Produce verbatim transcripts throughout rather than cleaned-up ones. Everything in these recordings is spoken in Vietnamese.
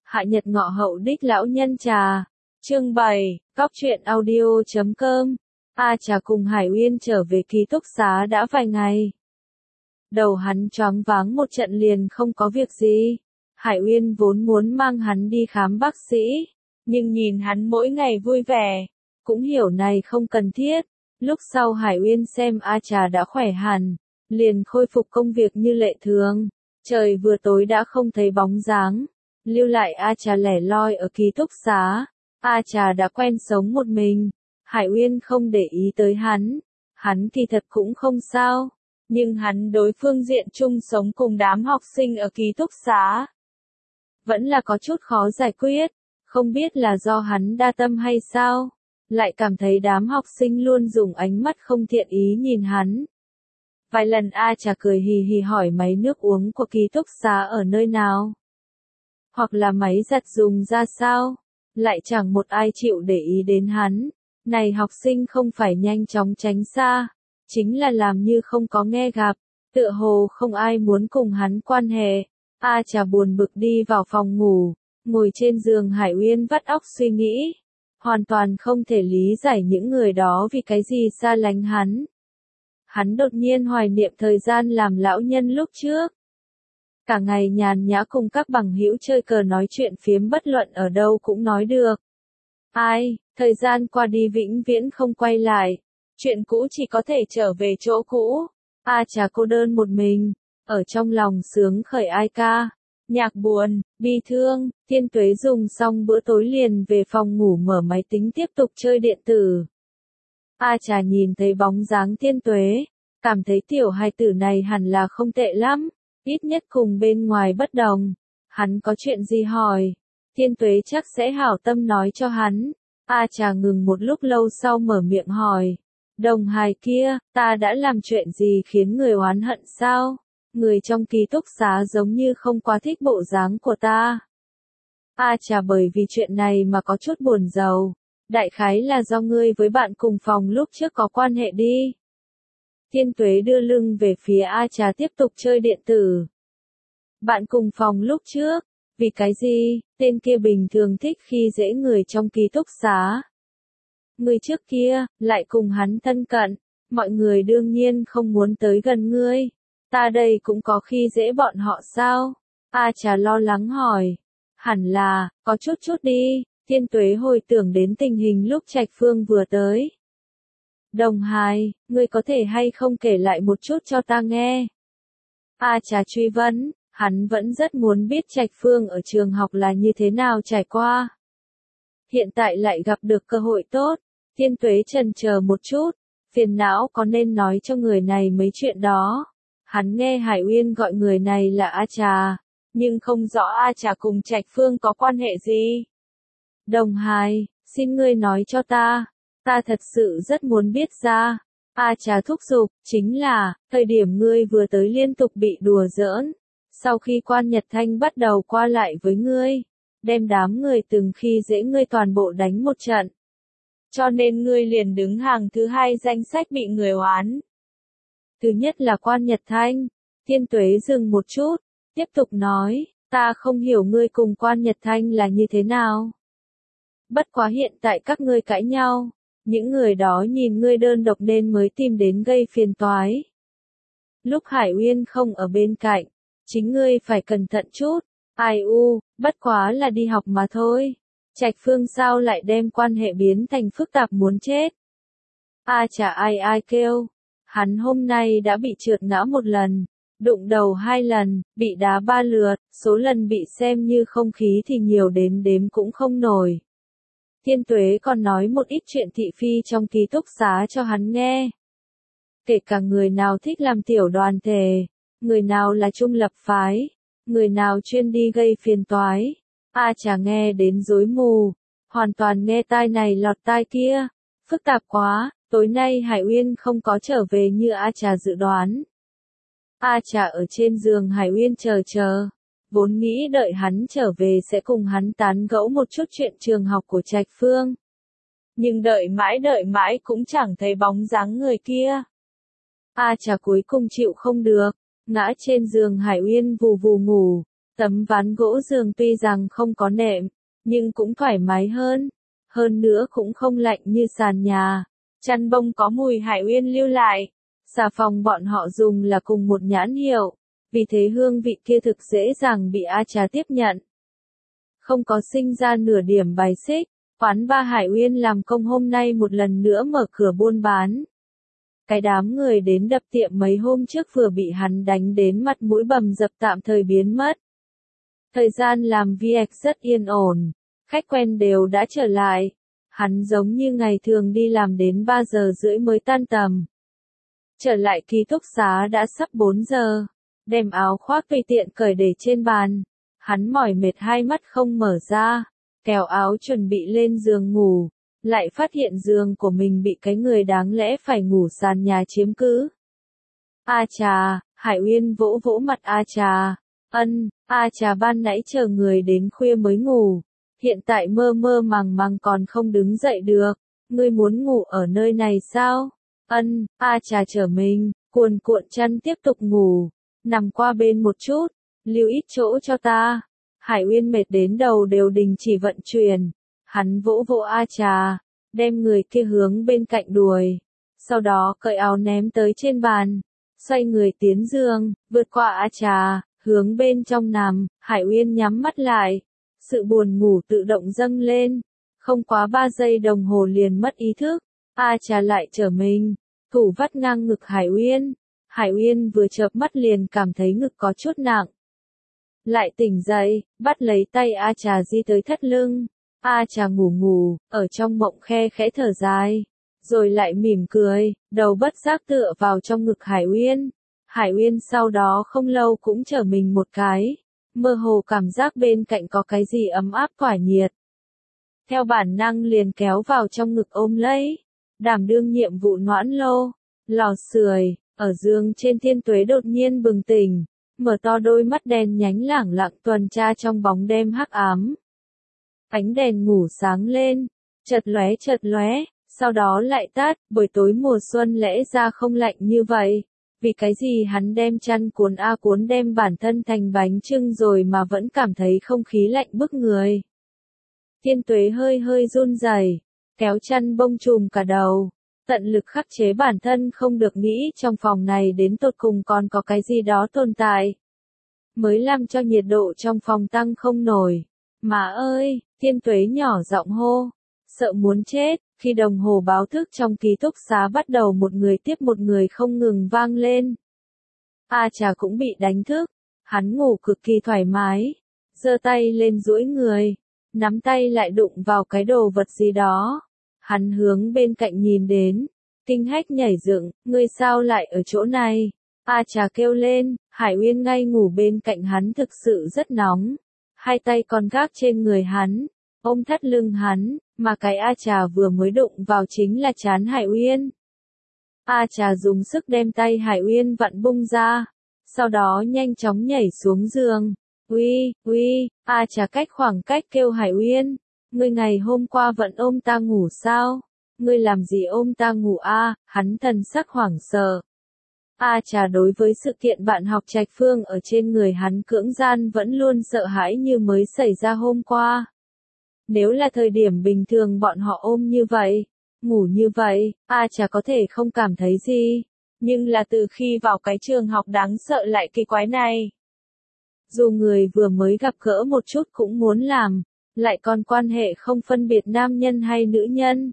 Hạ Nhật Ngọ Hậu Đích Lão Nhân Trà. Chương bảy, Góc truyện audio.com. A Trà cùng Hải Uyên trở về ký túc xá đã vài ngày. Đầu hắn choáng váng một trận liền không có việc gì. Hải Uyên vốn muốn mang hắn đi khám bác sĩ, nhưng nhìn hắn mỗi ngày vui vẻ, cũng hiểu này không cần thiết. Lúc sau Hải Uyên xem A Trà đã khỏe hẳn, liền khôi phục công việc như lệ thường. Trời vừa tối đã không thấy bóng dáng, lưu lại A Trà lẻ loi ở ký túc xá. A Trà đã quen sống một mình, Hải Uyên không để ý tới hắn, hắn thì thật cũng không sao, nhưng hắn đối phương diện chung sống cùng đám học sinh ở ký túc xá vẫn là có chút khó giải quyết, không biết là do hắn đa tâm hay sao, lại cảm thấy đám học sinh luôn dùng ánh mắt không thiện ý nhìn hắn. Vài lần A Trà cười hì hì hỏi máy nước uống của ký túc xá ở nơi nào, hoặc là máy giặt dùng ra sao, lại chẳng một ai chịu để ý đến hắn. Này học sinh không phải nhanh chóng tránh xa, chính là làm như không có nghe gặp, tựa hồ không ai muốn cùng hắn quan hệ. A Trà buồn bực đi vào phòng ngủ, ngồi trên giường Hải Uyên vắt óc suy nghĩ, hoàn toàn không thể lý giải những người đó vì cái gì xa lánh hắn. Hắn đột nhiên hoài niệm thời gian làm lão nhân lúc trước. Cả ngày nhàn nhã cùng các bằng hữu chơi cờ nói chuyện phiếm, bất luận ở đâu cũng nói được. Ai, thời gian qua đi vĩnh viễn không quay lại, chuyện cũ chỉ có thể trở về chỗ cũ. A Trà cô đơn một mình, ở trong lòng sướng khởi ai ca, nhạc buồn, bi thương. Thiên Tuế dùng xong bữa tối liền về phòng ngủ mở máy tính tiếp tục chơi điện tử. A Trà nhìn thấy bóng dáng Thiên Tuế, cảm thấy tiểu hài tử này hẳn là không tệ lắm, ít nhất cùng bên ngoài bất đồng. Hắn có chuyện gì hỏi, Thiên Tuế chắc sẽ hảo tâm nói cho hắn. A Trà ngừng một lúc lâu sau mở miệng hỏi, đồng hài kia, ta đã làm chuyện gì khiến người oán hận sao? Người trong ký túc xá giống như không quá thích bộ dáng của ta. A Trà bởi vì chuyện này mà có chút buồn rầu, đại khái là do ngươi với bạn cùng phòng lúc trước có quan hệ đi. Thiên Tuế đưa lưng về phía A Trà tiếp tục chơi điện tử. Bạn cùng phòng lúc trước, vì cái gì, tên kia bình thường thích khi dễ người trong ký túc xá. Người trước kia, lại cùng hắn thân cận, mọi người đương nhiên không muốn tới gần ngươi. Ta đây cũng có khi dễ bọn họ sao? A Trà lo lắng hỏi. Hẳn là, có chút chút đi. Thiên Tuế hồi tưởng đến tình hình lúc Trạch Phương vừa tới. Đồng hài, ngươi có thể hay không kể lại một chút cho ta nghe? A Trà truy vấn, hắn vẫn rất muốn biết Trạch Phương ở trường học là như thế nào trải qua. Hiện tại lại gặp được cơ hội tốt. Thiên Tuế chần chờ một chút, phiền não có nên nói cho người này mấy chuyện đó. Hắn nghe Hải Uyên gọi người này là A Trà, nhưng không rõ A Trà cùng Trạch Phương có quan hệ gì. Đồng hài, xin ngươi nói cho ta, ta thật sự rất muốn biết ra. A Trà thúc giục, chính là, thời điểm ngươi vừa tới liên tục bị đùa giỡn. Sau khi Quan Nhật Thanh bắt đầu qua lại với ngươi, đem đám người từng khi dễ ngươi toàn bộ đánh một trận. Cho nên ngươi liền đứng hàng thứ hai danh sách bị người oán. Thứ nhất là Quan Nhật Thanh. Thiên Tuế dừng một chút, tiếp tục nói, ta không hiểu ngươi cùng Quan Nhật Thanh là như thế nào. Bất quá hiện tại các ngươi cãi nhau, những người đó nhìn ngươi đơn độc nên mới tìm đến gây phiền toái. Lúc Hải Uyên không ở bên cạnh, chính ngươi phải cẩn thận chút. Ai u, bất quá là đi học mà thôi. Trạch Phương sao lại đem quan hệ biến thành phức tạp muốn chết. A Trà ai ai kêu. Hắn hôm nay đã bị trượt ngã một lần, đụng đầu hai lần, bị đá ba lượt, số lần bị xem như không khí thì nhiều đến đếm cũng không nổi. Thiên Tuế còn nói một ít chuyện thị phi trong ký túc xá cho hắn nghe. Kể cả người nào thích làm tiểu đoàn thể, người nào là trung lập phái, người nào chuyên đi gây phiền toái. A Trà nghe đến rối mù, hoàn toàn nghe tai này lọt tai kia, phức tạp quá. Tối nay Hải Uyên không có trở về như A Trà dự đoán. A Trà ở trên giường Hải Uyên chờ chờ, vốn nghĩ đợi hắn trở về sẽ cùng hắn tán gẫu một chút chuyện trường học của Trạch Phương. Nhưng đợi mãi đợi mãi cũng chẳng thấy bóng dáng người kia. A Trà cuối cùng chịu không được, ngã trên giường Hải Uyên vù vù ngủ, Tấm ván gỗ giường tuy rằng không có nệm, nhưng cũng thoải mái hơn. Hơn nữa cũng không lạnh như sàn nhà. Chăn bông có mùi Hải Uyên lưu lại. Xà phòng bọn họ dùng là cùng một nhãn hiệu. Vì thế hương vị kia thực dễ dàng bị A Trà tiếp nhận. Không có sinh ra nửa điểm bài xích. Quán ba Hải Uyên làm công hôm nay một lần nữa mở cửa buôn bán. Cái đám người đến đập tiệm mấy hôm trước vừa bị hắn đánh đến mặt mũi bầm dập tạm thời biến mất. Thời gian làm việc rất yên ổn, khách quen đều đã trở lại. Hắn giống như ngày thường đi làm đến ba giờ rưỡi mới tan tầm. Trở lại ký túc xá đã sắp bốn giờ, đem áo khoác tùy tiện cởi để trên bàn. Hắn mỏi mệt hai mắt không mở ra, kéo áo chuẩn bị lên giường ngủ, lại phát hiện giường của mình bị cái người đáng lẽ phải ngủ sàn nhà chiếm cứ. A Trà, Hải Uyên vỗ vỗ mặt A Trà. Ân, A Trà ban nãy chờ người đến khuya mới ngủ, hiện tại mơ mơ màng màng còn không đứng dậy được. Ngươi muốn ngủ ở nơi này sao? Ân, A Trà trở mình, cuồn cuộn chăn tiếp tục ngủ, nằm qua bên một chút, lưu ít chỗ cho ta. Hải Uyên mệt đến đầu đều đình chỉ vận chuyển, hắn vỗ vỗ A Trà, đem người kia hướng bên cạnh đuổi, sau đó cởi áo ném tới trên bàn, xoay người tiến giường, vượt qua A Trà, hướng bên trong nằm. Hải Uyên nhắm mắt lại, sự buồn ngủ tự động dâng lên, không quá ba giây đồng hồ liền mất ý thức. A Trà lại trở mình, thủ vắt ngang ngực Hải Uyên. Hải Uyên vừa chợp mắt liền cảm thấy ngực có chút nặng. Lại tỉnh dậy, bắt lấy tay A Trà di tới thắt lưng. A Trà ngủ ngủ, ở trong mộng khe khẽ thở dài, rồi lại mỉm cười, đầu bất giác tựa vào trong ngực Hải Uyên. Hải Uyên sau đó không lâu cũng trở mình một cái, mơ hồ cảm giác bên cạnh có cái gì ấm áp tỏa nhiệt. Theo bản năng liền kéo vào trong ngực ôm lấy, đảm đương nhiệm vụ noãn lô, lò sưởi. Ở giường trên Thiên Tuế đột nhiên bừng tỉnh, mở to đôi mắt đen nhánh lẳng lặng tuần tra trong bóng đêm hắc ám. Ánh đèn ngủ sáng lên, chợt lóe chợt lóe, sau đó lại tắt. Buổi tối mùa xuân lẽ ra không lạnh như vậy, vì cái gì hắn đem chăn cuốn a cuốn đem bản thân thành bánh chưng rồi mà vẫn cảm thấy không khí lạnh bức người. Thiên Tuế hơi hơi run rẩy, kéo chăn bông trùm cả đầu, tận lực khắc chế bản thân không được nghĩ trong phòng này đến tột cùng còn có cái gì đó tồn tại, mới làm cho nhiệt độ trong phòng tăng không nổi. Má ơi, Thiên Tuế nhỏ giọng hô, sợ muốn chết, khi đồng hồ báo thức trong ký túc xá bắt đầu một người tiếp một người không ngừng vang lên. A Trà cũng bị đánh thức, hắn ngủ cực kỳ thoải mái, giơ tay lên duỗi người, nắm tay lại đụng vào cái đồ vật gì đó. Hắn hướng bên cạnh nhìn đến, kinh hách nhảy dựng, ngươi sao lại ở chỗ này? A Trà kêu lên. Hải Uyên ngay ngủ bên cạnh hắn thực sự rất nóng, hai tay còn gác trên người hắn, ôm thắt lưng hắn, mà cái A Trà vừa mới đụng vào chính là trán Hải Uyên. A Trà dùng sức đem tay Hải Uyên vặn bung ra, sau đó nhanh chóng nhảy xuống giường. Uy, uy, A Trà cách khoảng cách kêu Hải Uyên. Ngươi ngày hôm qua vẫn ôm ta ngủ sao? Ngươi làm gì ôm ta ngủ a? À? Hắn thần sắc hoảng sợ. A Trà đối với sự kiện bạn học Trạch Phương ở trên người hắn cưỡng gian vẫn luôn sợ hãi như mới xảy ra hôm qua. Nếu là thời điểm bình thường bọn họ ôm như vậy, ngủ như vậy, A Trà có thể không cảm thấy gì. Nhưng là từ khi vào cái trường học đáng sợ lại kỳ quái này. Dù người vừa mới gặp gỡ một chút cũng muốn làm, lại còn quan hệ không phân biệt nam nhân hay nữ nhân.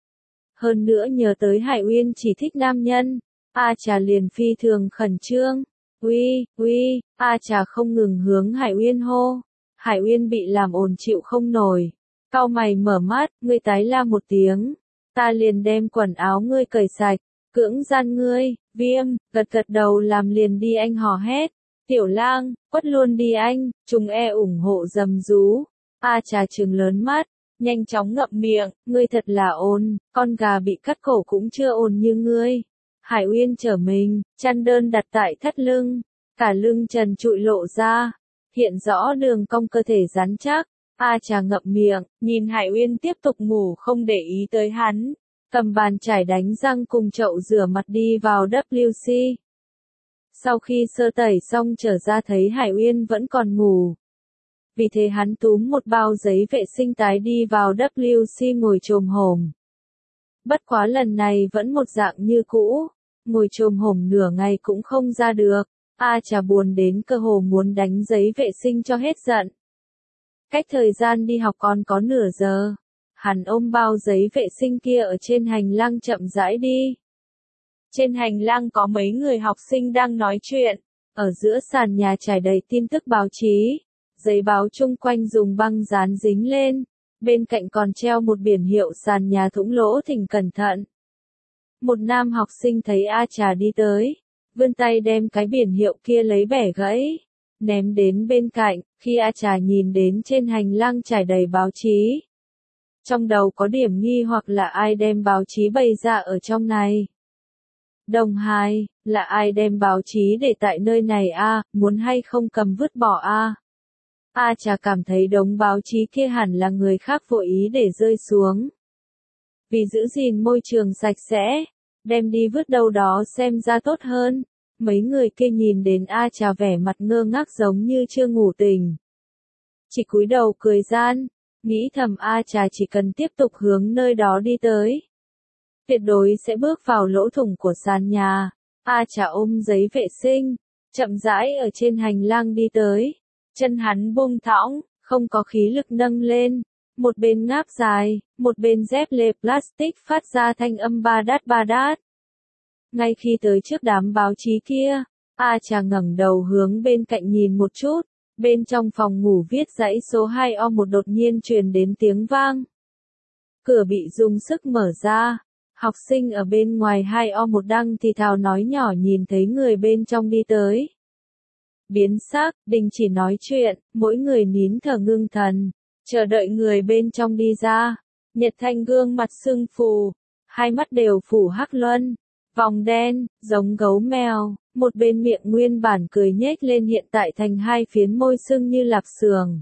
Hơn nữa nhớ tới Hải Uyên chỉ thích nam nhân, A Trà liền phi thường khẩn trương. Uy, uy, A Trà không ngừng hướng Hải Uyên hô. Hải Uyên bị làm ồn chịu không nổi. Cau mày mở mắt, ngươi tái la một tiếng. Ta liền đem quần áo ngươi cởi sạch, cưỡng gian ngươi, viêm, gật gật đầu làm liền đi anh hò hét. Tiểu lang, quất luôn đi anh, chúng e ủng hộ dầm rú. A Trà trừng lớn mắt, nhanh chóng ngậm miệng, ngươi thật là ôn, con gà bị cắt cổ cũng chưa ôn như ngươi. Hải Uyên trở mình, chăn đơn đặt tại thắt lưng, cả lưng trần trụi lộ ra, hiện rõ đường cong cơ thể rắn chắc. A Trà ngậm miệng, nhìn Hải Uyên tiếp tục ngủ không để ý tới hắn, cầm bàn chải đánh răng cùng chậu rửa mặt đi vào W C. Sau khi sơ tẩy xong trở ra thấy Hải Uyên vẫn còn ngủ, Vì thế hắn túm một bao giấy vệ sinh tái đi vào vê kép xê ngồi chồm hổm. Bất quá lần này vẫn một dạng như cũ, ngồi chồm hổm nửa ngày cũng không ra được, A Trà buồn đến cơ hồ muốn đánh giấy vệ sinh cho hết giận. Cách thời gian đi học còn có nửa giờ, hắn ôm bao giấy vệ sinh kia ở trên hành lang chậm rãi đi. Trên hành lang có mấy người học sinh đang nói chuyện, ở giữa sàn nhà trải đầy tin tức báo chí, giấy báo chung quanh dùng băng dán dính lên, bên cạnh còn treo một biển hiệu sàn nhà thủng lỗ thỉnh cẩn thận. Một nam học sinh thấy A Trà đi tới, vươn tay đem cái biển hiệu kia lấy bẻ gãy, ném đến bên cạnh, khi A Trà nhìn đến trên hành lang trải đầy báo chí. Trong đầu có điểm nghi hoặc là ai đem báo chí bày ra ở trong này. Đồng hai, là ai đem báo chí để tại nơi này a, muốn hay không cầm vứt bỏ a. A Trà cảm thấy đống báo chí kia hẳn là người khác vô ý để rơi xuống. Vì giữ gìn môi trường sạch sẽ, đem đi vứt đâu đó xem ra tốt hơn. Mấy người kia nhìn đến A Trà vẻ mặt ngơ ngác giống như chưa ngủ tỉnh. Chỉ cúi đầu cười gian, nghĩ thầm A Trà chỉ cần tiếp tục hướng nơi đó đi tới. Tuyệt đối sẽ bước vào lỗ thủng của sàn nhà. A Trà ôm giấy vệ sinh, chậm rãi ở trên hành lang đi tới. Chân hắn buông thõng, không có khí lực nâng lên. Một bên ngáp dài, một bên dép lê plastic phát ra thanh âm ba đát ba đát. Ngay khi tới trước đám báo chí kia, A Trà ngẩng đầu hướng bên cạnh nhìn một chút. Bên trong phòng ngủ viết dãy số hai O một đột nhiên truyền đến tiếng vang. Cửa bị dùng sức mở ra. Học sinh ở bên ngoài hai O một đang thì thào nói nhỏ nhìn thấy người bên trong đi tới. Biến sắc, đình chỉ nói chuyện, mỗi người nín thở ngưng thần, chờ đợi người bên trong đi ra. Nhật Thanh gương mặt sưng phù, hai mắt đều phủ hắc luân, vòng đen, giống gấu mèo, một bên miệng nguyên bản cười nhếch lên hiện tại thành hai phiến môi sưng như lạp xưởng.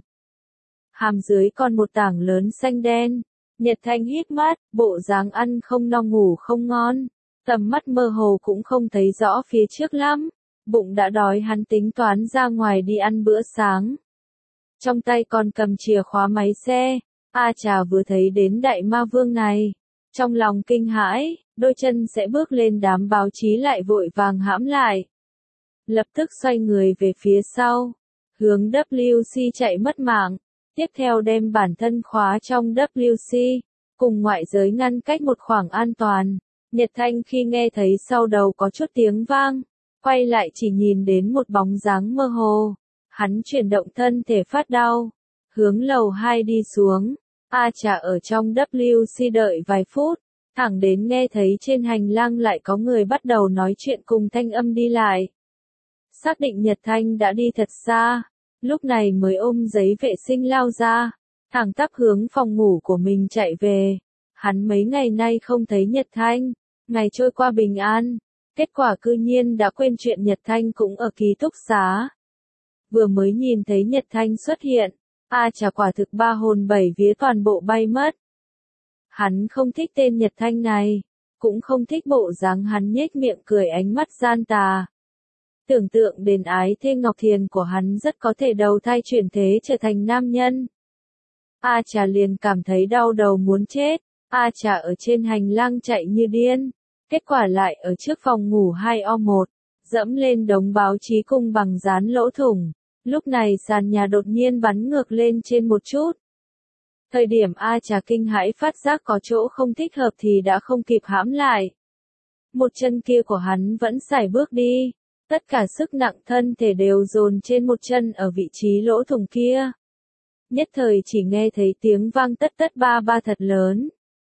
Hàm dưới còn một tảng lớn xanh đen. Nhật Thanh hít mắt, bộ dáng ăn không no ngủ không ngon, tầm mắt mơ hồ cũng không thấy rõ phía trước lắm, bụng đã đói hắn tính toán ra ngoài đi ăn bữa sáng. Trong tay còn cầm chìa khóa máy xe, A Trà vừa thấy đến đại ma vương này, trong lòng kinh hãi, đôi chân sẽ bước lên đám báo chí lại vội vàng hãm lại. Lập tức xoay người về phía sau, hướng vê kép xê chạy mất mạng. Tiếp theo đem bản thân khóa trong vê kép xê, cùng ngoại giới ngăn cách một khoảng an toàn. Nhật Thanh khi nghe thấy sau đầu có chút tiếng vang, quay lại chỉ nhìn đến một bóng dáng mơ hồ. Hắn chuyển động thân thể phát đau, hướng lầu hai đi xuống. A Trà ở trong vê kép xê đợi vài phút, thẳng đến nghe thấy trên hành lang lại có người bắt đầu nói chuyện cùng thanh âm đi lại. Xác định Nhật Thanh đã đi thật xa. Lúc này mới ôm giấy vệ sinh lao ra, thẳng tắp hướng phòng ngủ của mình chạy về. Hắn mấy ngày nay không thấy Nhật Thanh, ngày trôi qua bình an, kết quả cư nhiên đã quên chuyện Nhật Thanh cũng ở ký túc xá. Vừa mới nhìn thấy Nhật Thanh xuất hiện, A Trà quả thực ba hồn bảy vía toàn bộ bay mất. Hắn không thích tên Nhật Thanh này, cũng không thích bộ dáng hắn nhếch miệng cười ánh mắt gian tà. Tưởng tượng đến ái thê Ngọc Thiền của hắn rất có thể đầu thai chuyển thế trở thành nam nhân. A Trà liền cảm thấy đau đầu muốn chết. A Trà ở trên hành lang chạy như điên. Kết quả lại ở trước phòng ngủ hai O một, dẫm lên đống báo chí cùng bằng dán lỗ thủng. Lúc này sàn nhà đột nhiên bắn ngược lên trên một chút. Thời điểm A Trà kinh hãi phát giác có chỗ không thích hợp thì đã không kịp hãm lại. Một chân kia của hắn vẫn sải bước đi. Tất cả sức nặng thân thể đều dồn trên một chân ở vị trí lỗ thủng kia. Nhất thời chỉ nghe thấy tiếng vang tất tất ba ba thật lớn.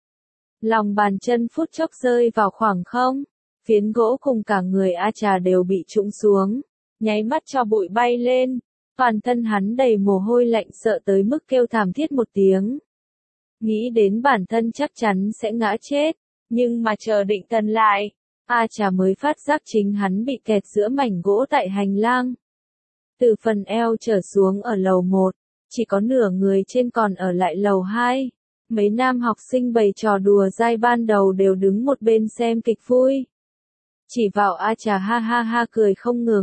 Lòng bàn chân phút chốc rơi vào khoảng không. Phiến gỗ cùng cả người A Trà đều bị trũng xuống. Nháy mắt cho bụi bay lên. Toàn thân hắn đầy mồ hôi lạnh sợ tới mức kêu thảm thiết một tiếng. Nghĩ đến bản thân chắc chắn sẽ ngã chết. Nhưng mà chờ định thần lại. A Trà mới phát giác chính hắn bị kẹt giữa mảnh gỗ tại hành lang. Từ phần eo trở xuống ở lầu một, chỉ có nửa người trên còn ở lại lầu hai. Mấy nam học sinh bày trò đùa dai ban đầu đều đứng một bên xem kịch vui. Chỉ vào A Trà ha ha ha cười không ngừng.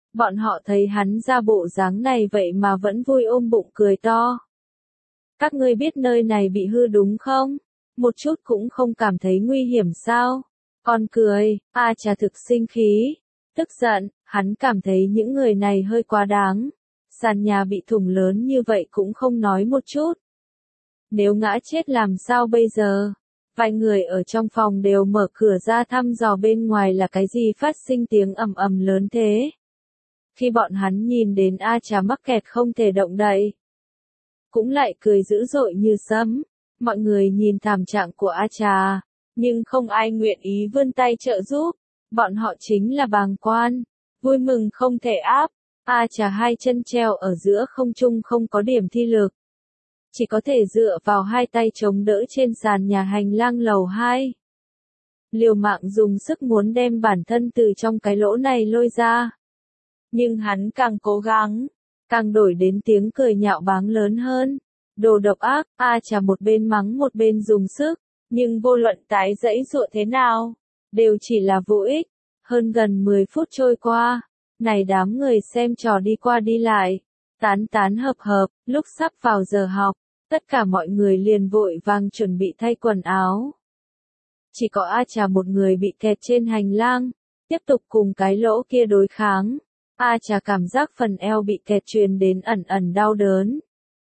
Bọn họ thấy hắn ra bộ dáng này vậy mà vẫn vui ôm bụng cười to. Các ngươi biết nơi này bị hư đúng không? Một chút cũng không cảm thấy nguy hiểm sao? Con cười, A Trà thực sinh khí, tức giận, hắn cảm thấy những người này hơi quá đáng. Sàn nhà bị thủng lớn như vậy cũng không nói một chút. Nếu ngã chết làm sao bây giờ? Vài người ở trong phòng đều mở cửa ra thăm dò bên ngoài là cái gì phát sinh tiếng ầm ầm lớn thế. Khi bọn hắn nhìn đến A Trà mắc kẹt không thể động đậy, cũng lại cười dữ dội như sấm. Mọi người nhìn thảm trạng của A Trà, nhưng không ai nguyện ý vươn tay trợ giúp. Bọn họ chính là bàng quan, vui mừng không thể áp. A Trà hai chân treo ở giữa không trung không có điểm thi lực, chỉ có thể dựa vào hai tay chống đỡ trên sàn nhà hành lang lầu hai. Liều mạng dùng sức muốn đem bản thân từ trong cái lỗ này lôi ra. Nhưng hắn càng cố gắng, càng đổi đến tiếng cười nhạo báng lớn hơn. Đồ độc ác, A Trà một bên mắng một bên dùng sức, nhưng vô luận tái dãy dụa thế nào, đều chỉ là vô ích. Hơn gần mười phút trôi qua, này đám người xem trò đi qua đi lại, tán tán hợp hợp, lúc sắp vào giờ học, tất cả mọi người liền vội vàng chuẩn bị thay quần áo. Chỉ có A Trà một người bị kẹt trên hành lang, tiếp tục cùng cái lỗ kia đối kháng. A Trà cảm giác phần eo bị kẹt truyền đến ẩn ẩn đau đớn.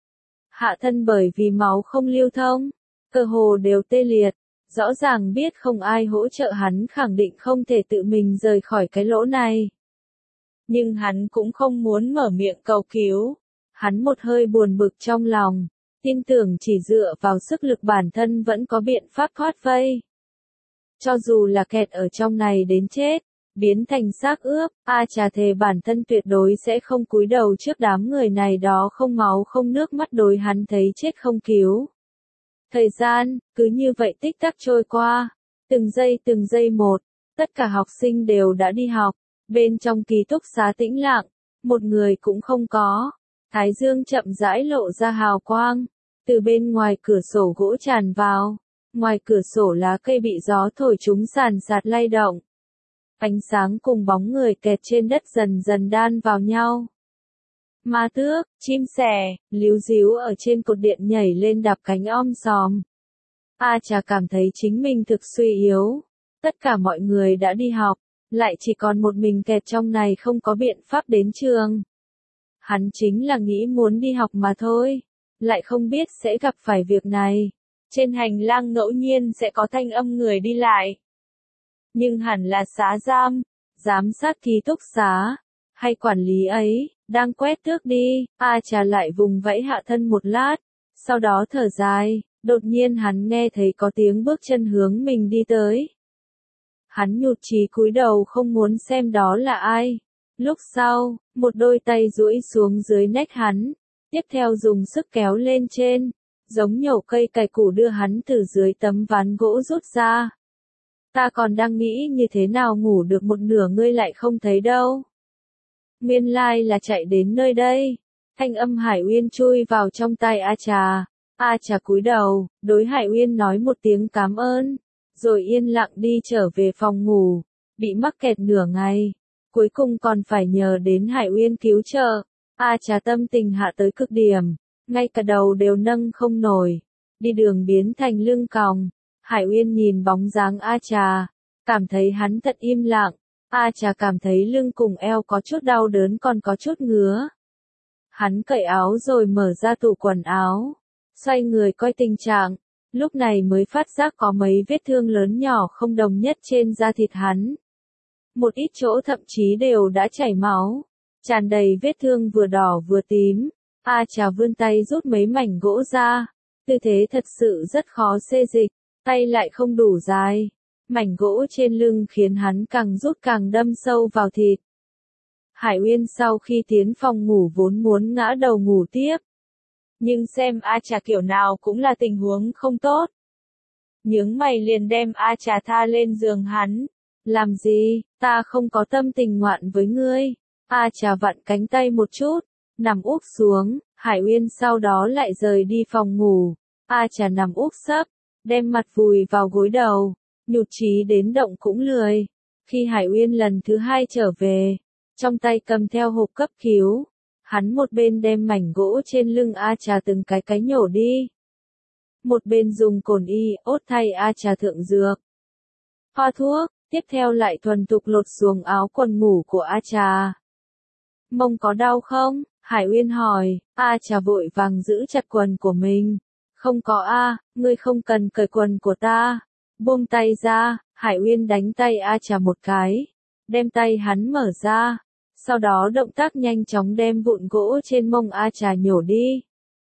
Hạ thân bởi vì máu không lưu thông, cơ hồ đều tê liệt, rõ ràng biết không ai hỗ trợ hắn khẳng định không thể tự mình rời khỏi cái lỗ này. Nhưng hắn cũng không muốn mở miệng cầu cứu. Hắn một hơi buồn bực trong lòng, tin tưởng chỉ dựa vào sức lực bản thân vẫn có biện pháp thoát vây. Cho dù là kẹt ở trong này đến chết, biến thành xác ướp, A Trà thề bản thân tuyệt đối sẽ không cúi đầu trước đám người này đó không máu không nước mắt đối hắn thấy chết không cứu. Thời gian, cứ như vậy tích tắc trôi qua, từng giây từng giây một, tất cả học sinh đều đã đi học, bên trong ký túc xá tĩnh lặng, một người cũng không có. Thái dương chậm rãi lộ ra hào quang, từ bên ngoài cửa sổ gỗ tràn vào, ngoài cửa sổ lá cây bị gió thổi chúng sàn sạt lay động. Ánh sáng cùng bóng người kẹt trên đất dần dần đan vào nhau. Ma tước, chim sẻ, líu díu ở trên cột điện nhảy lên đạp cánh om sòm. A Trà cảm thấy chính mình thực suy yếu. Tất cả mọi người đã đi học, lại chỉ còn một mình kẹt trong này không có biện pháp đến trường. Hắn chính là nghĩ muốn đi học mà thôi, lại không biết sẽ gặp phải việc này. Trên hành lang ngẫu nhiên sẽ có thanh âm người đi lại. Nhưng hẳn là xá giam, giám sát ký túc xá, hay quản lý ấy, đang quét tước đi. A Trà lại vùng vẫy hạ thân một lát, sau đó thở dài, đột nhiên hắn nghe thấy có tiếng bước chân hướng mình đi tới. Hắn nhụt chí cúi đầu không muốn xem đó là ai. Lúc sau, một đôi tay duỗi xuống dưới nách hắn, tiếp theo dùng sức kéo lên trên, giống nhổ cây cày củ đưa hắn từ dưới tấm ván gỗ rút ra. Ta còn đang nghĩ như thế nào ngủ được một nửa ngươi lại không thấy đâu. Nguyên lai là chạy đến nơi đây. Thanh âm Hải Uyên chui vào trong tai A Trà. A Trà cúi đầu, đối Hải Uyên nói một tiếng cảm ơn, rồi yên lặng đi trở về phòng ngủ. Bị mắc kẹt nửa ngày, cuối cùng còn phải nhờ đến Hải Uyên cứu trợ. A Trà tâm tình hạ tới cực điểm, ngay cả đầu đều nâng không nổi, đi đường biến thành lưng còng. Hải Uyên nhìn bóng dáng A Trà, cảm thấy hắn thật im lặng. A Trà cảm thấy lưng cùng eo có chút đau đớn còn có chút ngứa. Hắn cởi áo rồi mở ra tủ quần áo, xoay người coi tình trạng, lúc này mới phát giác có mấy vết thương lớn nhỏ không đồng nhất trên da thịt hắn. Một ít chỗ thậm chí đều đã chảy máu, tràn đầy vết thương vừa đỏ vừa tím. A Trà vươn tay rút mấy mảnh gỗ ra, tư thế thật sự rất khó xê dịch, tay lại không đủ dài. Mảnh gỗ trên lưng khiến hắn càng rút càng đâm sâu vào thịt. Hải Uyên sau khi tiến phòng ngủ vốn muốn ngã đầu ngủ tiếp. Nhưng xem A Trà kiểu nào cũng là tình huống không tốt. Nhướng mày liền đem A Trà tha lên giường hắn. Làm gì, ta không có tâm tình ngoạn với ngươi. A Trà vặn cánh tay một chút, nằm úp xuống. Hải Uyên sau đó lại rời đi phòng ngủ. A Trà nằm úp sấp, đem mặt vùi vào gối đầu. Nhụt chí đến động cũng lười. Khi Hải Uyên lần thứ hai trở về, trong tay cầm theo hộp cấp cứu. Hắn một bên đem mảnh gỗ trên lưng A Trà từng cái cái nhổ đi. Một bên dùng cồn y ốt thay A Trà thượng dược. Hoa thuốc, tiếp theo lại thuần thục lột xuồng áo quần ngủ của A Trà. Mông có đau không? Hải Uyên hỏi. A Trà vội vàng giữ chặt quần của mình. Không có a, ngươi không cần cởi quần của ta. Buông tay ra, Hải Uyên đánh tay A Trà một cái. Đem tay hắn mở ra. Sau đó động tác nhanh chóng đem vụn gỗ trên mông A Trà nhổ đi.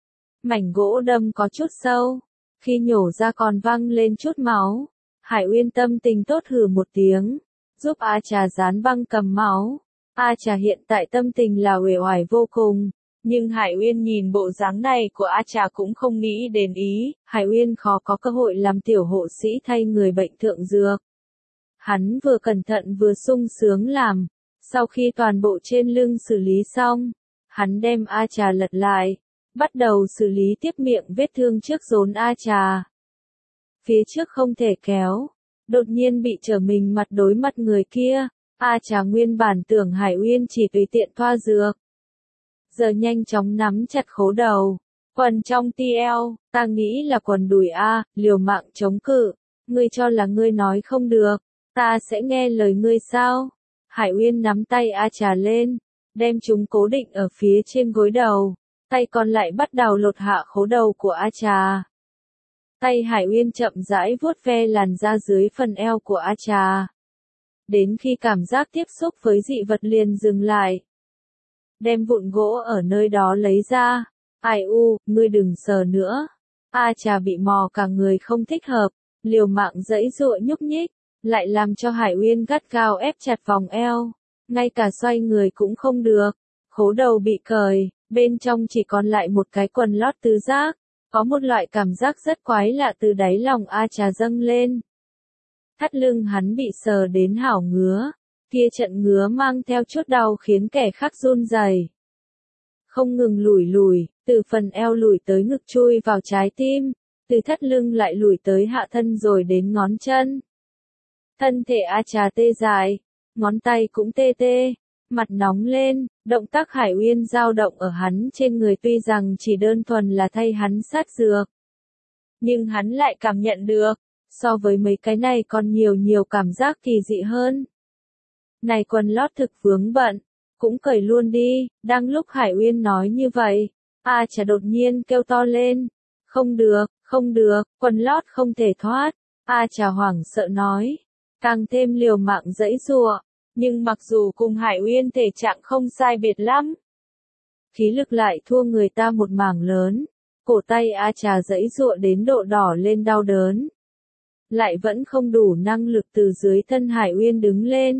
Mảnh gỗ đâm có chút sâu. Khi nhổ ra còn văng lên chút máu. Hải Uyên tâm tình tốt hừ một tiếng. Giúp A Trà dán băng cầm máu. A Trà hiện tại tâm tình là uể oải vô cùng. Nhưng Hải Uyên nhìn bộ dáng này của A Trà cũng không nghĩ đến ý. Hải Uyên khó có cơ hội làm tiểu hộ sĩ thay người bệnh thượng dược. Hắn vừa cẩn thận vừa sung sướng làm. Sau khi toàn bộ trên lưng xử lý xong, hắn đem A Trà lật lại, bắt đầu xử lý tiếp miệng vết thương trước rốn A Trà. Phía trước không thể kéo, đột nhiên bị trở mình mặt đối mặt người kia, A Trà nguyên bản tưởng Hải Uyên chỉ tùy tiện thoa dược. Giờ nhanh chóng nắm chặt khố đầu, quần trong ti eo, ta nghĩ là quần đùi A, liều mạng chống cự, ngươi cho là ngươi nói không được, ta sẽ nghe lời ngươi sao? Hải Uyên nắm tay A Trà lên, đem chúng cố định ở phía trên gối đầu, tay còn lại bắt đầu lột hạ khố đầu của A Trà. Tay Hải Uyên chậm rãi vuốt ve làn da dưới phần eo của A Trà. Đến khi cảm giác tiếp xúc với dị vật liền dừng lại. Đem vụn gỗ ở nơi đó lấy ra. Ai u, ngươi đừng sờ nữa. A Trà bị mò cả người không thích hợp, liều mạng giãy giụa nhúc nhích, lại làm cho Hải Uyên gắt gao ép chặt vòng eo. Ngay cả xoay người cũng không được. Khố đầu bị cởi, bên trong chỉ còn lại một cái quần lót tứ giác. Có một loại cảm giác rất quái lạ từ đáy lòng A Trà dâng lên. Thắt lưng hắn bị sờ đến hảo ngứa, kia trận ngứa mang theo chút đau khiến kẻ khác run rẩy. Không ngừng lùi lùi, từ phần eo lùi tới ngực chui vào trái tim, từ thắt lưng lại lùi tới hạ thân rồi đến ngón chân. Thân thể A Trà tê dại, ngón tay cũng tê tê, mặt nóng lên, động tác Hải Uyên dao động ở hắn trên người tuy rằng chỉ đơn thuần là thay hắn sát dược. Nhưng hắn lại cảm nhận được, so với mấy cái này còn nhiều nhiều cảm giác kỳ dị hơn. Này quần lót thực vướng bận, cũng cởi luôn đi, đang lúc Hải Uyên nói như vậy, A Trà đột nhiên kêu to lên, không được, không được, quần lót không thể thoát, A Trà hoảng sợ nói, càng thêm liều mạng giãy giụa, nhưng mặc dù cùng Hải Uyên thể trạng không sai biệt lắm, khí lực lại thua người ta một mảng lớn, cổ tay A Trà giãy giụa đến độ đỏ lên đau đớn, lại vẫn không đủ năng lực từ dưới thân Hải Uyên đứng lên.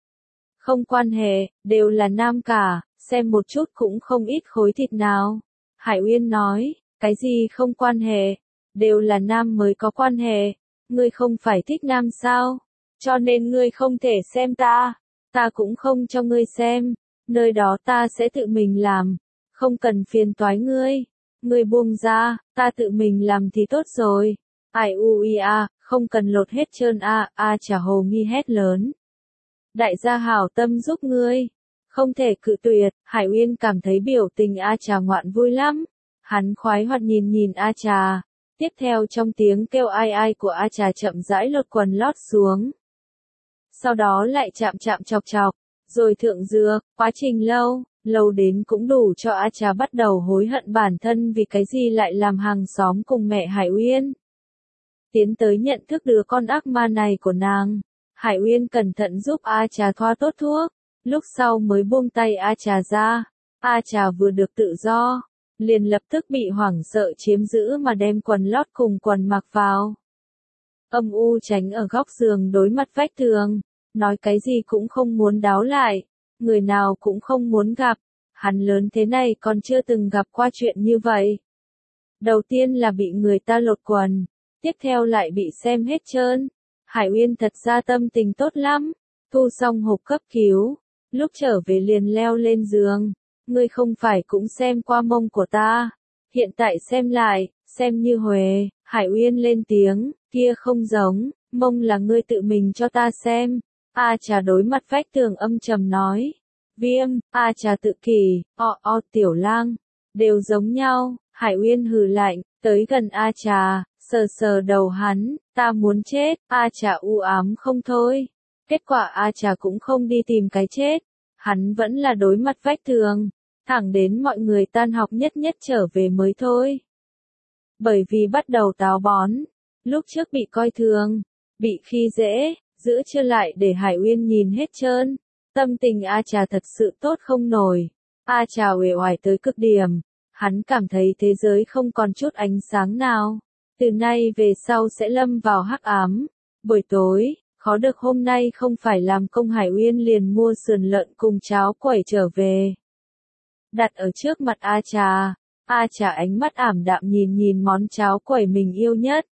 Không quan hệ, đều là nam cả, xem một chút cũng không ít khối thịt nào. Hải Uyên nói, cái gì không quan hệ, đều là nam mới có quan hệ, ngươi không phải thích nam sao, cho nên ngươi không thể xem ta, ta cũng không cho ngươi xem, nơi đó ta sẽ tự mình làm, không cần phiền toái ngươi, ngươi buông ra, ta tự mình làm thì tốt rồi. Ai u i a, không cần lột hết trơn a, A Trà hồ nghi hét lớn. Đại gia hảo tâm giúp ngươi, không thể cự tuyệt, Hải Uyên cảm thấy biểu tình A Trà ngoạn vui lắm, hắn khoái hoạt nhìn nhìn A Trà, tiếp theo trong tiếng kêu ai ai của A Trà chậm rãi lột quần lót xuống. Sau đó lại chạm chạm chọc chọc, rồi thượng dược, quá trình lâu, lâu đến cũng đủ cho A Trà bắt đầu hối hận bản thân vì cái gì lại làm hàng xóm cùng mẹ Hải Uyên. Tiến tới nhận thức đứa con ác ma này của nàng. Hải Uyên cẩn thận giúp A Trà thoa tốt thuốc, lúc sau mới buông tay A Trà ra. A Trà vừa được tự do, liền lập tức bị hoảng sợ chiếm giữ mà đem quần lót cùng quần mặc vào. Âm u tránh ở góc giường đối mặt vách tường, nói cái gì cũng không muốn đáo lại, người nào cũng không muốn gặp, hắn lớn thế này còn chưa từng gặp qua chuyện như vậy. Đầu tiên là bị người ta lột quần, tiếp theo lại bị xem hết trơn. Hải Uyên thật ra tâm tình tốt lắm, thu xong hộp cấp cứu, lúc trở về liền leo lên giường, ngươi không phải cũng xem qua mông của ta, hiện tại xem lại, xem như huề, Hải Uyên lên tiếng, kia không giống, mông là ngươi tự mình cho ta xem, A Trà đối mặt vách tường âm trầm nói, Viêm, A Trà tự kỷ, o o Tiểu Lang, đều giống nhau. Hải Uyên hừ lạnh, tới gần A Trà, sờ sờ đầu hắn, ta muốn chết. A Trà u ám không thôi. Kết quả A Trà cũng không đi tìm cái chết, hắn vẫn là đối mặt vách tường, thẳng đến mọi người tan học nhất nhất trở về mới thôi. Bởi vì bắt đầu táo bón, lúc trước bị coi thường, bị khi dễ, giữ chưa lại để Hải Uyên nhìn hết trơn. Tâm tình A Trà thật sự tốt không nổi. A Trà uể oải tới cực điểm, hắn cảm thấy thế giới không còn chút ánh sáng nào. Từ nay về sau sẽ lâm vào hắc ám. Buổi tối, khó được hôm nay không phải làm công, Hải Uyên liền mua sườn lợn cùng cháo quẩy trở về. Đặt ở trước mặt A Trà, A Trà ánh mắt ảm đạm nhìn nhìn món cháo quẩy mình yêu nhất.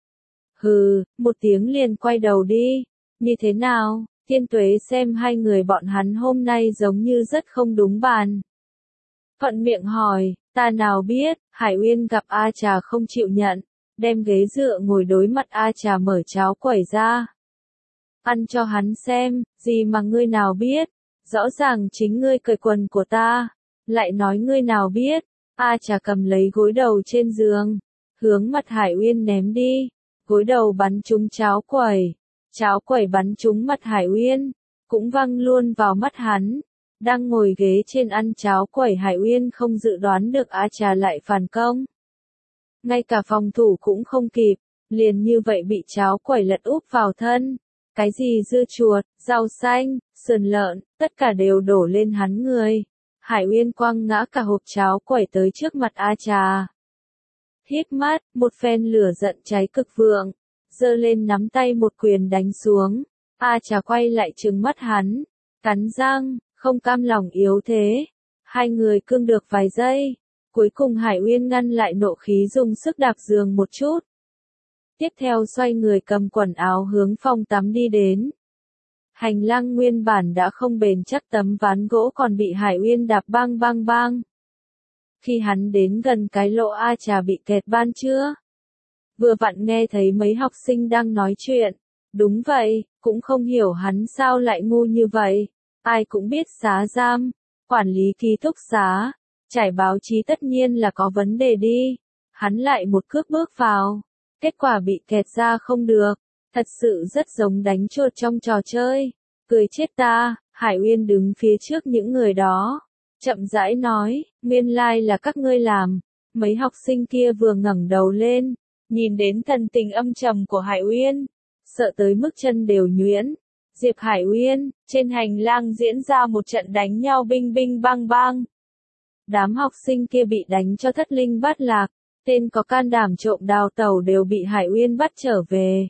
Hừ, một tiếng liền quay đầu đi. Như thế nào, Thiên Tuế xem hai người bọn hắn hôm nay giống như rất không đúng bàn. Thuận miệng hỏi, ta nào biết. Hải Uyên gặp A Trà không chịu nhận, đem ghế dựa ngồi đối mặt A Trà mở cháo quẩy ra. Ăn cho hắn xem, gì mà ngươi nào biết, rõ ràng chính ngươi cởi quần của ta, lại nói ngươi nào biết. A Trà cầm lấy gối đầu trên giường, hướng mặt Hải Uyên ném đi, gối đầu bắn trúng cháo quẩy, cháo quẩy bắn trúng mặt Hải Uyên, cũng văng luôn vào mắt hắn. Đang ngồi ghế trên ăn cháo quẩy, Hải Uyên không dự đoán được A Trà lại phản công. Ngay cả phòng thủ cũng không kịp, liền như vậy bị cháo quẩy lật úp vào thân. Cái gì dưa chuột, rau xanh, sườn lợn, tất cả đều đổ lên hắn người. Hải Uyên quăng ngã cả hộp cháo quẩy tới trước mặt A Trà. Hít mắt, một phen lửa giận cháy cực vượng, giơ lên nắm tay một quyền đánh xuống. A Trà quay lại trừng mắt hắn, cắn răng, không cam lòng yếu thế. Hai người cương được vài giây, cuối cùng Hải Uyên ngăn lại nộ khí, dùng sức đạp giường một chút. Tiếp theo xoay người cầm quần áo hướng phòng tắm đi đến. Hành lang nguyên bản đã không bền chắc, tấm ván gỗ còn bị Hải Uyên đạp bang bang bang. Khi hắn đến gần cái lỗ A Trà bị kẹt ban chưa? Vừa vặn nghe thấy mấy học sinh đang nói chuyện. Đúng vậy, cũng không hiểu hắn sao lại ngu như vậy. Ai cũng biết xá giam, quản lý ký túc xá, trải báo chí tất nhiên là có vấn đề đi. Hắn lại một cước bước vào, kết quả bị kẹt ra không được. Thật sự rất giống đánh chuột trong trò chơi. Cười chết ta. Hải Uyên đứng phía trước những người đó, chậm rãi nói, nguyên lai là các ngươi làm. Mấy học sinh kia vừa ngẩng đầu lên, nhìn đến thần tình âm trầm của Hải Uyên, sợ tới mức chân đều nhuyễn. Diệp Hải Uyên, trên hành lang diễn ra một trận đánh nhau binh binh bang bang. Đám học sinh kia bị đánh cho thất linh bát lạc, tên có can đảm trộm đào tàu đều bị Hải Uyên bắt trở về.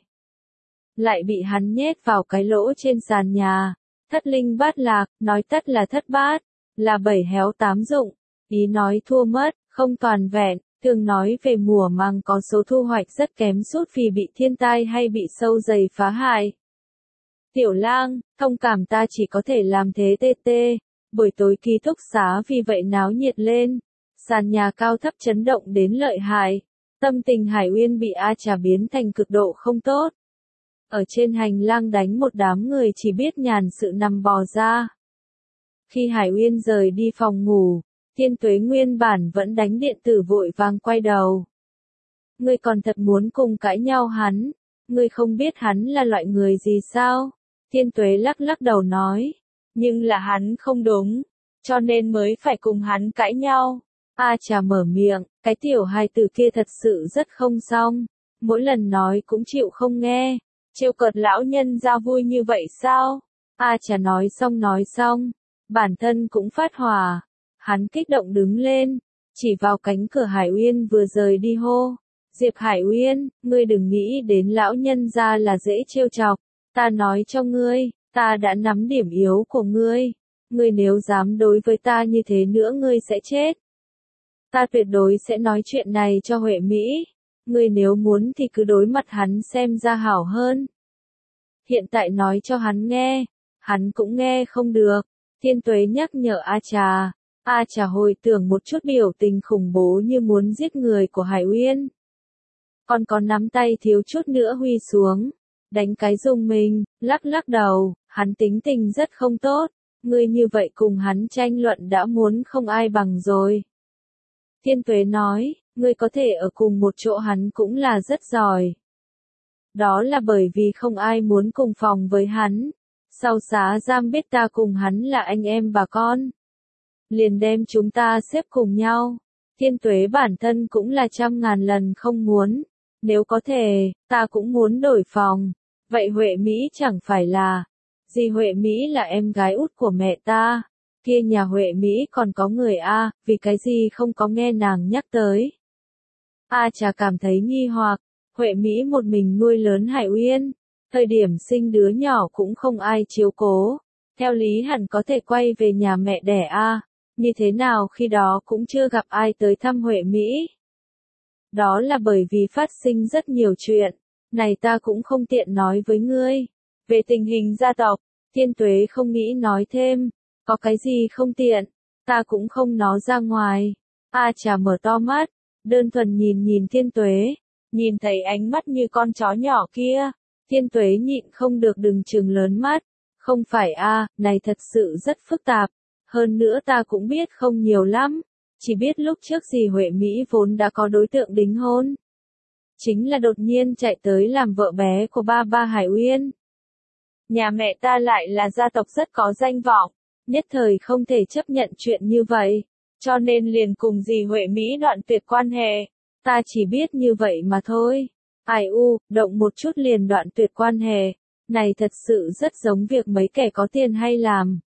Lại bị hắn nhét vào cái lỗ trên sàn nhà. Thất linh bát lạc, nói tắt là thất bát, là bảy héo tám dụng, ý nói thua mất, không toàn vẹn, thường nói về mùa màng có số thu hoạch rất kém sút vì bị thiên tai hay bị sâu dày phá hại. Tiểu Lang, thông cảm, ta chỉ có thể làm thế tê tê. Buổi tối ký túc xá vì vậy náo nhiệt lên, sàn nhà cao thấp chấn động đến lợi hại. Tâm tình Hải Uyên bị A Trà biến thành cực độ không tốt. Ở trên hành lang đánh một đám người chỉ biết nhàn sự nằm bò ra. Khi Hải Uyên rời đi phòng ngủ, Thiên Tuế nguyên bản vẫn đánh điện tử vội vàng quay đầu. Ngươi còn thật muốn cùng cãi nhau hắn, ngươi không biết hắn là loại người gì sao? Thiên Tuế lắc lắc đầu nói, nhưng là hắn không đúng, cho nên mới phải cùng hắn cãi nhau. A Trà mở miệng, cái tiểu hài tử kia thật sự rất không xong, mỗi lần nói cũng chịu không nghe. Trêu cợt lão nhân ra vui như vậy sao? A Trà nói xong nói xong, bản thân cũng phát hỏa. Hắn kích động đứng lên, chỉ vào cánh cửa Hải Uyên vừa rời đi hô. Diệp Hải Uyên, ngươi đừng nghĩ đến lão nhân ra là dễ trêu chọc. Ta nói cho ngươi, ta đã nắm điểm yếu của ngươi. Ngươi nếu dám đối với ta như thế nữa ngươi sẽ chết. Ta tuyệt đối sẽ nói chuyện này cho Huệ Mỹ. Ngươi nếu muốn thì cứ đối mặt hắn xem ra hảo hơn. Hiện tại nói cho hắn nghe, hắn cũng nghe không được. Thiên Tuế nhắc nhở A Trà. A Trà hồi tưởng một chút biểu tình khủng bố như muốn giết người của Hải Uyên. Còn có nắm tay thiếu chút nữa huy xuống, đánh cái rung mình, lắc lắc đầu, hắn tính tình rất không tốt. ngươi như vậy cùng hắn tranh luận đã muốn không ai bằng rồi. Thiên Tuế nói, ngươi có thể ở cùng một chỗ hắn cũng là rất giỏi. Đó là bởi vì không ai muốn cùng phòng với hắn. Sau xá giam biết ta cùng hắn là anh em bà con. Liền đem chúng ta xếp cùng nhau. Thiên Tuế bản thân cũng là trăm ngàn lần không muốn. Nếu có thể, ta cũng muốn đổi phòng. Vậy Huệ Mỹ chẳng phải là... Dì Huệ Mỹ là em gái út của mẹ ta. Kia nhà Huệ Mỹ còn có người A, vì cái gì không có nghe nàng nhắc tới. A Trà cảm thấy nghi hoặc. Huệ Mỹ một mình nuôi lớn Hải Uyên. Thời điểm sinh đứa nhỏ cũng không ai chiếu cố. Theo lý hẳn có thể quay về nhà mẹ đẻ A. Như thế nào khi đó cũng chưa gặp ai tới thăm Huệ Mỹ. Đó là bởi vì phát sinh rất nhiều chuyện. Này ta cũng không tiện nói với ngươi. Về tình hình gia tộc, Thiên Tuế không nghĩ nói thêm. Có cái gì không tiện, ta cũng không nói ra ngoài. A Trà mở to mắt, đơn thuần nhìn nhìn Thiên Tuế. Nhìn thấy ánh mắt như con chó nhỏ kia. Thiên Tuế nhịn không được đừng trừng lớn mắt. Không phải a, này thật sự rất phức tạp. Hơn nữa ta cũng biết không nhiều lắm. Chỉ biết lúc trước dì Huệ Mỹ vốn đã có đối tượng đính hôn. Chính là đột nhiên chạy tới làm vợ bé của ba ba Hải Uyên. Nhà mẹ ta lại là gia tộc rất có danh vọng. Nhất thời không thể chấp nhận chuyện như vậy. Cho nên liền cùng dì Huệ Mỹ đoạn tuyệt quan hệ. Ta chỉ biết như vậy mà thôi. Ai u, động một chút liền đoạn tuyệt quan hệ. Này thật sự rất giống việc mấy kẻ có tiền hay làm.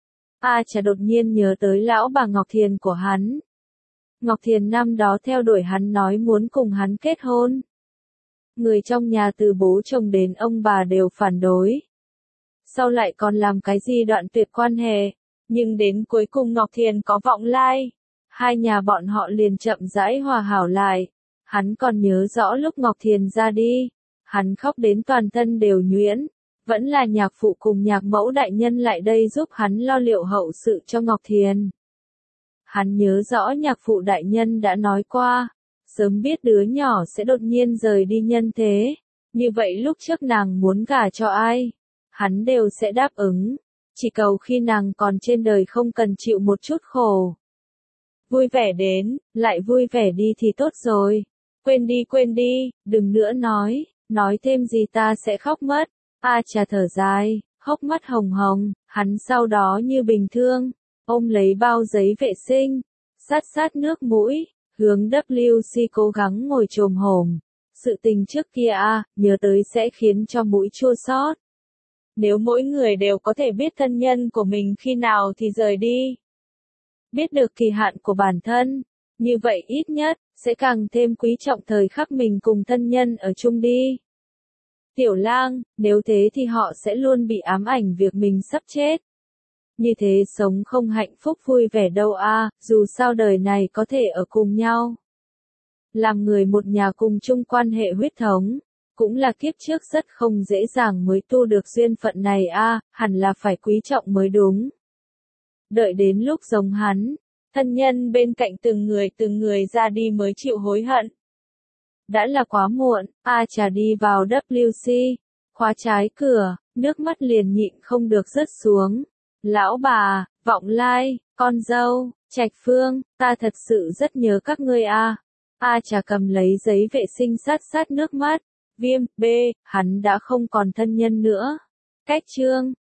A Trà đột nhiên nhớ tới lão bà Ngọc Thiền của hắn. Ngọc Thiền năm đó theo đuổi hắn nói muốn cùng hắn kết hôn. Người trong nhà từ bố chồng đến ông bà đều phản đối. Sau lại còn làm cái gì đoạn tuyệt quan hệ. Nhưng đến cuối cùng Ngọc Thiền có vọng lai. Hai nhà bọn họ liền chậm rãi hòa hảo lại. Hắn còn nhớ rõ lúc Ngọc Thiền ra đi. Hắn khóc đến toàn thân đều nhuyễn. Vẫn là nhạc phụ cùng nhạc mẫu đại nhân lại đây giúp hắn lo liệu hậu sự cho Ngọc Thiền. Hắn nhớ rõ nhạc phụ đại nhân đã nói qua. Sớm biết đứa nhỏ sẽ đột nhiên rời đi nhân thế. Như vậy lúc trước nàng muốn gả cho ai? Hắn đều sẽ đáp ứng. Chỉ cầu khi nàng còn trên đời không cần chịu một chút khổ. Vui vẻ đến, lại vui vẻ đi thì tốt rồi. Quên đi quên đi, đừng nữa nói, nói thêm gì ta sẽ khóc mất. A Trà thở dài, hốc mắt hồng hồng, hắn sau đó như bình thường, ôm lấy bao giấy vệ sinh, sát sát nước mũi, hướng W C cố gắng ngồi chồm hổm. Sự tình trước kia a, nhớ tới sẽ khiến cho mũi chua xót. Nếu mỗi người đều có thể biết thân nhân của mình khi nào thì rời đi. Biết được kỳ hạn của bản thân, như vậy ít nhất, sẽ càng thêm quý trọng thời khắc mình cùng thân nhân ở chung đi. Tiểu Lang, nếu thế thì họ sẽ luôn bị ám ảnh việc mình sắp chết. Như thế sống không hạnh phúc vui vẻ đâu a, dù sao đời này có thể ở cùng nhau. Làm người một nhà cùng chung quan hệ huyết thống, cũng là kiếp trước rất không dễ dàng mới tu được duyên phận này a, hẳn là phải quý trọng mới đúng. Đợi đến lúc giống hắn, thân nhân bên cạnh từng người từng người ra đi mới chịu hối hận. Đã là quá muộn, A Trà đi vào W C, khóa trái cửa, nước mắt liền nhịn không được rớt xuống. Lão bà, Vọng Lai, con dâu, Trạch Phương, ta thật sự rất nhớ các ngươi a. A Trà cầm lấy giấy vệ sinh sát sát nước mắt. Viêm, B, hắn đã không còn thân nhân nữa. Cách chương,